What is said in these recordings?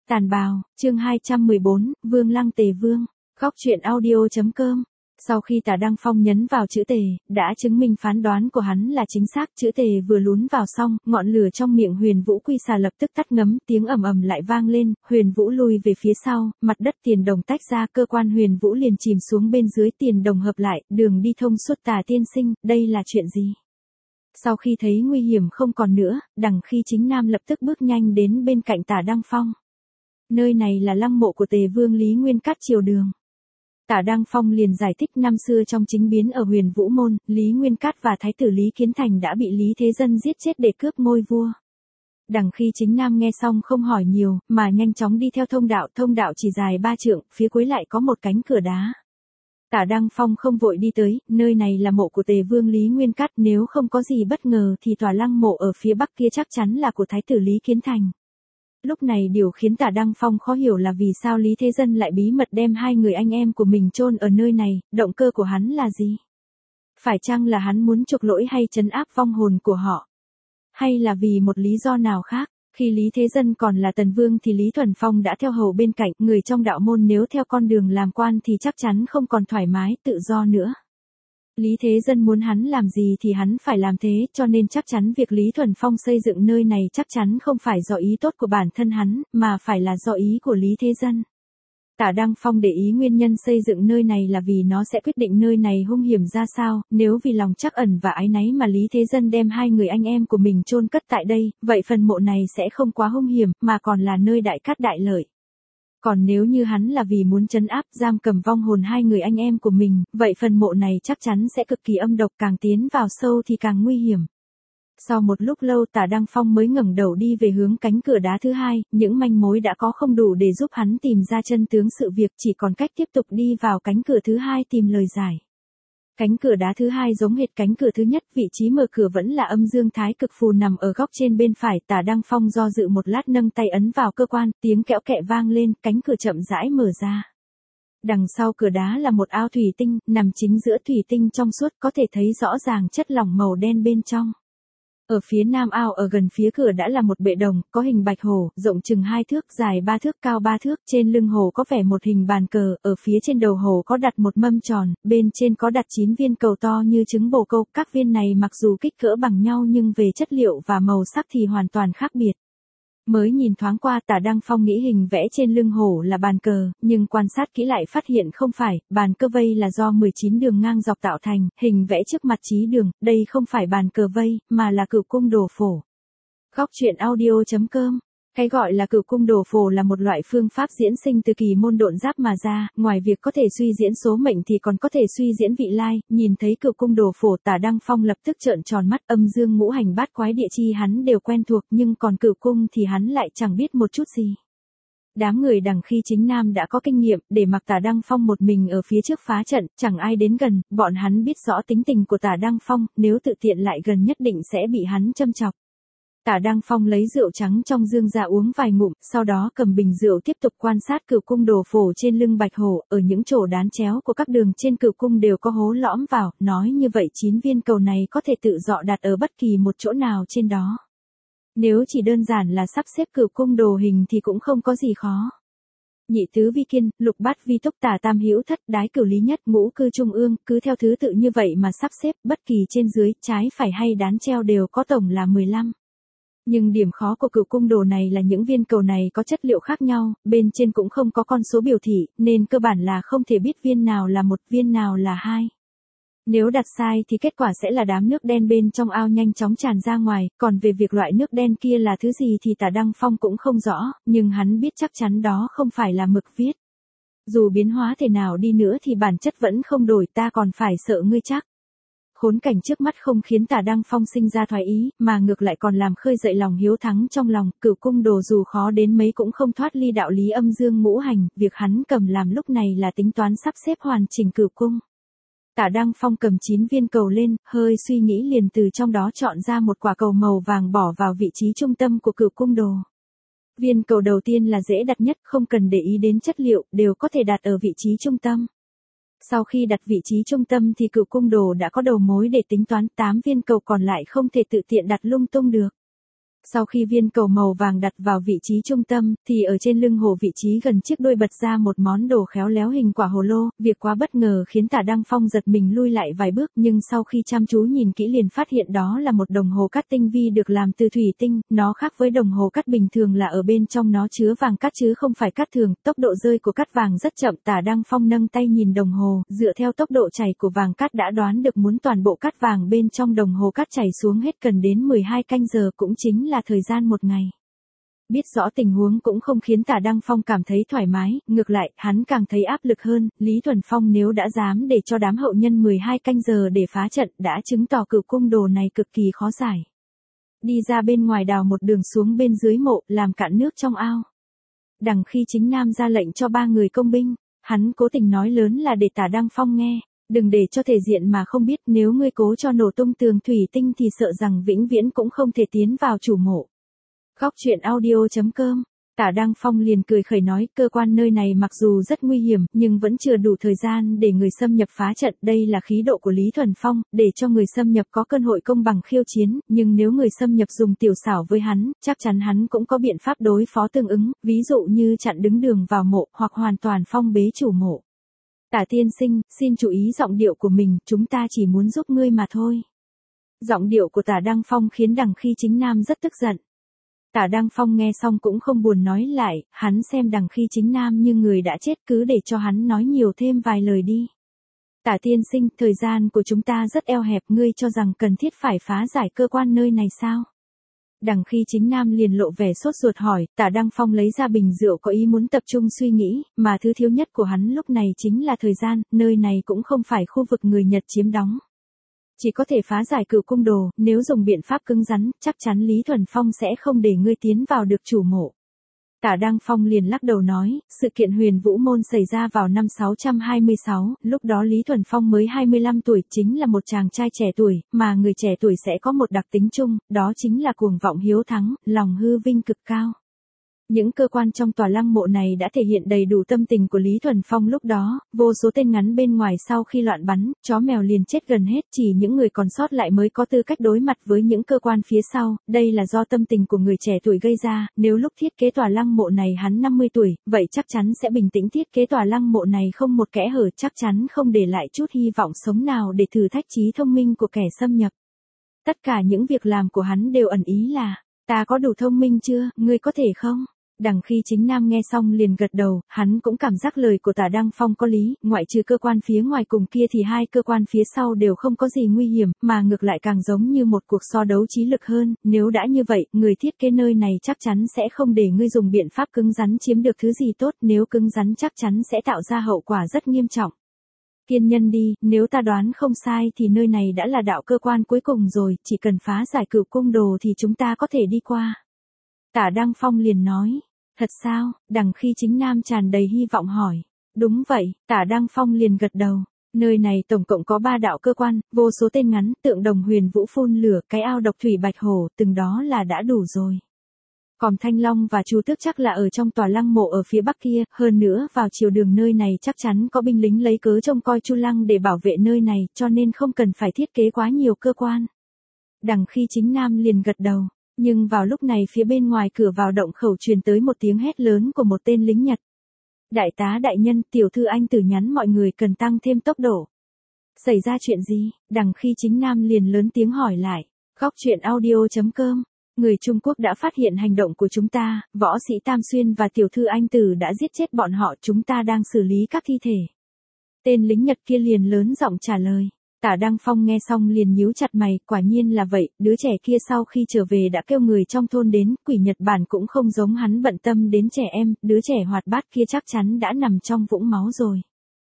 Tàn bào, chương 214, Vương Lăng Tề Vương, góc truyện audio.com. Sau khi Tả Đăng Phong nhấn vào chữ Tề, đã chứng minh phán đoán của hắn là chính xác, chữ Tề vừa lún vào xong, ngọn lửa trong miệng Huyền Vũ Quy Xà lập tức tắt ngấm, tiếng ầm ầm lại vang lên, Huyền Vũ lùi về phía sau, mặt đất tiền đồng tách ra, cơ quan Huyền Vũ liền chìm xuống bên dưới, tiền đồng hợp lại, đường đi thông suốt. Tả tiên sinh, đây là chuyện gì? Sau khi thấy nguy hiểm không còn nữa, Đằng Khi Chính Nam lập tức bước nhanh đến bên cạnh Tả Đăng Phong. Nơi này là lăng mộ của Tề Vương Lý Nguyên Cát Triều Đường. Tả Đăng Phong liền giải thích năm xưa trong chính biến ở Huyền Vũ Môn, Lý Nguyên Cát và Thái tử Lý Kiến Thành đã bị Lý Thế Dân giết chết để cướp ngôi vua. Đằng Khi Chính Nam nghe xong không hỏi nhiều, mà nhanh chóng đi theo thông đạo chỉ dài 3 trượng, phía cuối lại có một cánh cửa đá. Tả Đăng Phong không vội đi tới, nơi này là mộ của Tề Vương Lý Nguyên Cát, nếu không có gì bất ngờ thì tòa lăng mộ ở phía bắc kia chắc chắn là của Thái tử Lý Kiến Thành. Lúc này điều khiến Tả Đăng Phong khó hiểu là vì sao Lý Thế Dân lại bí mật đem hai người anh em của mình chôn ở nơi này, động cơ của hắn là gì? Phải chăng là hắn muốn chuộc lỗi hay trấn áp vong hồn của họ? Hay là vì một lý do nào khác? Khi Lý Thế Dân còn là Tần Vương thì Lý Thuần Phong đã theo hầu bên cạnh, người trong đạo môn nếu theo con đường làm quan thì chắc chắn không còn thoải mái, tự do nữa. Lý Thế Dân muốn hắn làm gì thì hắn phải làm thế, cho nên chắc chắn việc Lý Thuần Phong xây dựng nơi này chắc chắn không phải do ý tốt của bản thân hắn, mà phải là do ý của Lý Thế Dân. Tả Đăng Phong để ý nguyên nhân xây dựng nơi này là vì nó sẽ quyết định nơi này hung hiểm ra sao, nếu vì lòng trắc ẩn và áy náy mà Lý Thế Dân đem hai người anh em của mình chôn cất tại đây, vậy phần mộ này sẽ không quá hung hiểm, mà còn là nơi đại cát đại lợi. Còn nếu như hắn là vì muốn trấn áp, giam cầm vong hồn hai người anh em của mình, vậy phần mộ này chắc chắn sẽ cực kỳ âm độc, càng tiến vào sâu thì càng nguy hiểm. Sau một lúc lâu Tả Đăng Phong mới ngẩng đầu đi về hướng cánh cửa đá thứ hai, những manh mối đã có không đủ để giúp hắn tìm ra chân tướng sự việc, chỉ còn cách tiếp tục đi vào cánh cửa thứ hai tìm lời giải. Cánh cửa đá thứ hai giống hệt cánh cửa thứ nhất, vị trí mở cửa vẫn là âm dương thái cực phù nằm ở góc trên bên phải. Tả Đăng Phong do dự một lát nâng tay ấn vào cơ quan, tiếng kẽo kẹ vang lên, cánh cửa chậm rãi mở ra. Đằng sau cửa đá là một ao thủy tinh, nằm chính giữa thủy tinh trong suốt, có thể thấy rõ ràng chất lỏng màu đen bên trong. Ở phía nam ao ở gần phía cửa đã là một bệ đồng, có hình bạch hổ, rộng chừng 2 thước, dài 3 thước, cao 3 thước, trên lưng hổ có vẻ một hình bàn cờ, ở phía trên đầu hổ có đặt một mâm tròn, bên trên có đặt 9 viên cầu to như trứng bồ câu, các viên này mặc dù kích cỡ bằng nhau nhưng về chất liệu và màu sắc thì hoàn toàn khác biệt. Mới nhìn thoáng qua Tả Đăng Phong nghĩ hình vẽ trên lưng hổ là bàn cờ, nhưng quan sát kỹ lại phát hiện không phải, bàn cờ vây là do 19 đường ngang dọc tạo thành, hình vẽ trước mặt chí đường, đây không phải bàn cờ vây, mà là cửu cung đồ phổ. Góc truyện audio.com. Cái gọi là cửu cung đồ phổ là một loại phương pháp diễn sinh từ kỳ môn độn giáp mà ra, ngoài việc có thể suy diễn số mệnh thì còn có thể suy diễn vị lai. Nhìn thấy cửu cung đồ phổ, Tả Đăng Phong lập tức trợn tròn mắt, âm dương ngũ hành bát quái địa chi hắn đều quen thuộc, nhưng còn cửu cung thì hắn lại chẳng biết một chút gì. Đám người Đằng Khi Chính Nam đã có kinh nghiệm, để mặc Tả Đăng Phong một mình ở phía trước phá trận, chẳng ai đến gần, bọn hắn biết rõ tính tình của Tả Đăng Phong, nếu tự tiện lại gần nhất định sẽ bị hắn châm chọc. Tả Đăng Phong lấy rượu trắng trong dương ra uống vài ngụm, sau đó cầm bình rượu tiếp tục quan sát cửu cung đồ phổ trên lưng bạch hổ, ở những chỗ đán chéo của các đường trên cửu cung đều có hố lõm vào, nói như vậy 9 viên cầu này có thể tự dọ đặt ở bất kỳ một chỗ nào trên đó. Nếu chỉ đơn giản là sắp xếp cửu cung đồ hình thì cũng không có gì khó. Nhị tứ vi kiên, lục bát vi túc, tả tam hữu thất, đái cửu lý nhất, ngũ cư trung ương, cứ theo thứ tự như vậy mà sắp xếp, bất kỳ trên dưới, trái phải hay đán treo đều có tổng là 15. Nhưng điểm khó của cửu cung đồ này là những viên cầu này có chất liệu khác nhau, bên trên cũng không có con số biểu thị, nên cơ bản là không thể biết viên nào là 1, viên nào là 2. Nếu đặt sai thì kết quả sẽ là đám nước đen bên trong ao nhanh chóng tràn ra ngoài, còn về việc loại nước đen kia là thứ gì thì Tả Đăng Phong cũng không rõ, nhưng hắn biết chắc chắn đó không phải là mực viết. Dù biến hóa thế nào đi nữa thì bản chất vẫn không đổi, ta còn phải sợ ngươi chắc. Khốn cảnh trước mắt không khiến Tả Đăng Phong sinh ra thoái ý, mà ngược lại còn làm khơi dậy lòng hiếu thắng trong lòng, cửu cung đồ dù khó đến mấy cũng không thoát ly đạo lý âm dương ngũ hành, việc hắn cầm làm lúc này là tính toán sắp xếp hoàn chỉnh cửu cung. Tả Đăng Phong cầm 9 viên cầu lên, hơi suy nghĩ liền từ trong đó chọn ra một quả cầu màu vàng bỏ vào vị trí trung tâm của cửu cung đồ. Viên cầu đầu tiên là dễ đặt nhất, không cần để ý đến chất liệu, đều có thể đặt ở vị trí trung tâm. Sau khi đặt vị trí trung tâm thì cửu cung đồ đã có đầu mối để tính toán, 8 viên cầu còn lại không thể tự tiện đặt lung tung được. Sau khi viên cầu màu vàng đặt vào vị trí trung tâm, thì ở trên lưng hồ vị trí gần chiếc đuôi bật ra một món đồ khéo léo hình quả hồ lô, việc quá bất ngờ khiến Tả Đăng Phong giật mình lui lại vài bước, nhưng sau khi chăm chú nhìn kỹ liền phát hiện đó là một đồng hồ cát tinh vi được làm từ thủy tinh, nó khác với đồng hồ cát bình thường là ở bên trong nó chứa vàng cát chứ không phải cát thường, tốc độ rơi của cát vàng rất chậm. Tả Đăng Phong nâng tay nhìn đồng hồ, dựa theo tốc độ chảy của vàng cát đã đoán được muốn toàn bộ cát vàng bên trong đồng hồ cát chảy xuống hết cần đến 12 canh giờ, cũng chính là thời gian một ngày. Biết rõ tình huống cũng không khiến Tả Đăng Phong cảm thấy thoải mái, ngược lại, hắn càng thấy áp lực hơn. Lý Thuần Phong nếu đã dám để cho đám hậu nhân 12 canh giờ để phá trận, đã chứng tỏ cửu cung đồ này cực kỳ khó giải. Đi ra bên ngoài đào một đường xuống bên dưới mộ, làm cạn nước trong ao. Đằng khi Chính Nam ra lệnh cho 3 người công binh, hắn cố tình nói lớn là để Tả Đăng Phong nghe. Đừng để cho thể diện mà không biết, nếu ngươi cố cho nổ tung tường thủy tinh thì sợ rằng vĩnh viễn cũng không thể tiến vào chủ mộ. Góc truyện audio.com. Tả Đăng Phong liền cười khẩy nói, cơ quan nơi này mặc dù rất nguy hiểm, nhưng vẫn chưa đủ thời gian để người xâm nhập phá trận, đây là khí độ của Lý Thuần Phong, để cho người xâm nhập có cơ hội công bằng khiêu chiến, nhưng nếu người xâm nhập dùng tiểu xảo với hắn, chắc chắn hắn cũng có biện pháp đối phó tương ứng, ví dụ như chặn đứng đường vào mộ, hoặc hoàn toàn phong bế chủ mộ. Tả tiên sinh, xin chú ý giọng điệu của mình, chúng ta chỉ muốn giúp ngươi mà thôi. Giọng điệu của Tả Đăng Phong khiến Đằng Khi Chính Nam rất tức giận. Tả Đăng Phong nghe xong cũng không buồn nói lại, hắn xem Đằng Khi Chính Nam như người đã chết, cứ để cho hắn nói nhiều thêm vài lời đi. Tả tiên sinh, thời gian của chúng ta rất eo hẹp, ngươi cho rằng cần thiết phải phá giải cơ quan nơi này sao? Đằng Khi Chính Nam liền lộ vẻ sốt ruột hỏi. Tả Đăng Phong lấy ra bình rượu có ý muốn tập trung suy nghĩ, mà thứ thiếu nhất của hắn lúc này chính là thời gian, nơi này cũng không phải khu vực người Nhật chiếm đóng. Chỉ có thể phá giải cửu cung đồ, nếu dùng biện pháp cứng rắn, chắc chắn Lý Thuần Phong sẽ không để ngươi tiến vào được chủ mộ. Tả Đăng Phong liền lắc đầu nói, sự kiện Huyền Vũ Môn xảy ra vào năm 626, lúc đó Lý Thuần Phong mới 25 tuổi, chính là một chàng trai trẻ tuổi, mà người trẻ tuổi sẽ có một đặc tính chung, đó chính là cuồng vọng hiếu thắng, lòng hư vinh cực cao. Những cơ quan trong tòa lăng mộ này đã thể hiện đầy đủ tâm tình của Lý Thuần Phong lúc đó, vô số tên ngắn bên ngoài sau khi loạn bắn, chó mèo liền chết gần hết, chỉ những người còn sót lại mới có tư cách đối mặt với những cơ quan phía sau, đây là do tâm tình của người trẻ tuổi gây ra, nếu lúc thiết kế tòa lăng mộ này hắn 50 tuổi, vậy chắc chắn sẽ bình tĩnh thiết kế tòa lăng mộ này không một kẽ hở, chắc chắn không để lại chút hy vọng sống nào để thử thách trí thông minh của kẻ xâm nhập. Tất cả những việc làm của hắn đều ẩn ý là, ta có đủ thông minh chưa, ngươi có thể không? Đằng Khi Chính Nam nghe xong liền gật đầu, hắn cũng cảm giác lời của Tả Đăng Phong có lý, ngoại trừ cơ quan phía ngoài cùng kia thì hai cơ quan phía sau đều không có gì nguy hiểm, mà ngược lại càng giống như một cuộc so đấu trí lực hơn, nếu đã như vậy, người thiết kế nơi này chắc chắn sẽ không để ngươi dùng biện pháp cứng rắn chiếm được thứ gì tốt, nếu cứng rắn chắc chắn sẽ tạo ra hậu quả rất nghiêm trọng. Kiên nhân đi, nếu ta đoán không sai thì nơi này đã là đạo cơ quan cuối cùng rồi, chỉ cần phá giải cửu cung đồ thì chúng ta có thể đi qua. Tả Đăng Phong liền nói. Thật sao? Đằng Khi Chính Nam tràn đầy hy vọng hỏi. Đúng vậy, Tả Đăng Phong liền gật đầu. Nơi này tổng cộng có 3 đạo cơ quan, vô số tên ngắn, tượng đồng Huyền Vũ phun lửa, cái ao độc thủy bạch hổ, từng đó là đã đủ rồi. Còn Thanh Long và Chu Tước chắc là ở trong tòa lăng mộ ở phía bắc kia, hơn nữa vào chiều đường nơi này chắc chắn có binh lính lấy cớ trông coi Chu Lăng để bảo vệ nơi này, cho nên không cần phải thiết kế quá nhiều cơ quan. Đằng Khi Chính Nam liền gật đầu. Nhưng vào lúc này phía bên ngoài cửa vào động khẩu truyền tới một tiếng hét lớn của một tên lính Nhật. Đại tá đại nhân, tiểu thư anh Tử nhắn mọi người cần tăng thêm tốc độ. Xảy ra chuyện gì? Đằng Khi Chính Nam liền lớn tiếng hỏi lại. Góc truyện audio.com. Người Trung Quốc đã phát hiện hành động của chúng ta, võ sĩ Tam Xuyên và tiểu thư anh Tử đã giết chết bọn họ, chúng ta đang xử lý các thi thể. Tên lính Nhật kia liền lớn giọng trả lời. Tả Đăng Phong nghe xong liền nhíu chặt mày, quả nhiên là vậy, đứa trẻ kia sau khi trở về đã kêu người trong thôn đến, quỷ Nhật Bản cũng không giống hắn bận tâm đến trẻ em, đứa trẻ hoạt bát kia chắc chắn đã nằm trong vũng máu rồi.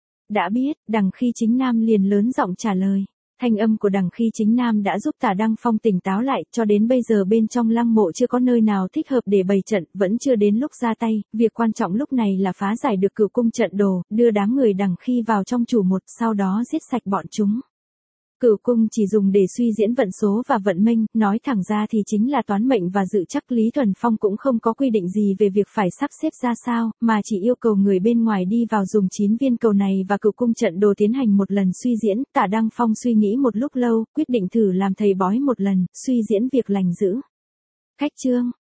Đã biết, Đằng Khi Chính Nam liền lớn giọng trả lời. Thanh âm của Đằng Khi Chính Nam đã giúp Tả Đăng Phong tỉnh táo lại, cho đến bây giờ bên trong lăng mộ chưa có nơi nào thích hợp để bày trận, vẫn chưa đến lúc ra tay, việc quan trọng lúc này là phá giải được cửu cung trận đồ, đưa đám người Đằng Khi vào trong chủ một, sau đó giết sạch bọn chúng. Cửu cung chỉ dùng để suy diễn vận số và vận mệnh, nói thẳng ra thì chính là toán mệnh và dự chắc. Lý Thuần Phong cũng không có quy định gì về việc phải sắp xếp ra sao, mà chỉ yêu cầu người bên ngoài đi vào dùng 9 viên cầu này và cửu cung trận đồ tiến hành một lần suy diễn. Tả Đăng Phong suy nghĩ một lúc lâu, quyết định thử làm thầy bói một lần, suy diễn việc lành dữ. Khách chương.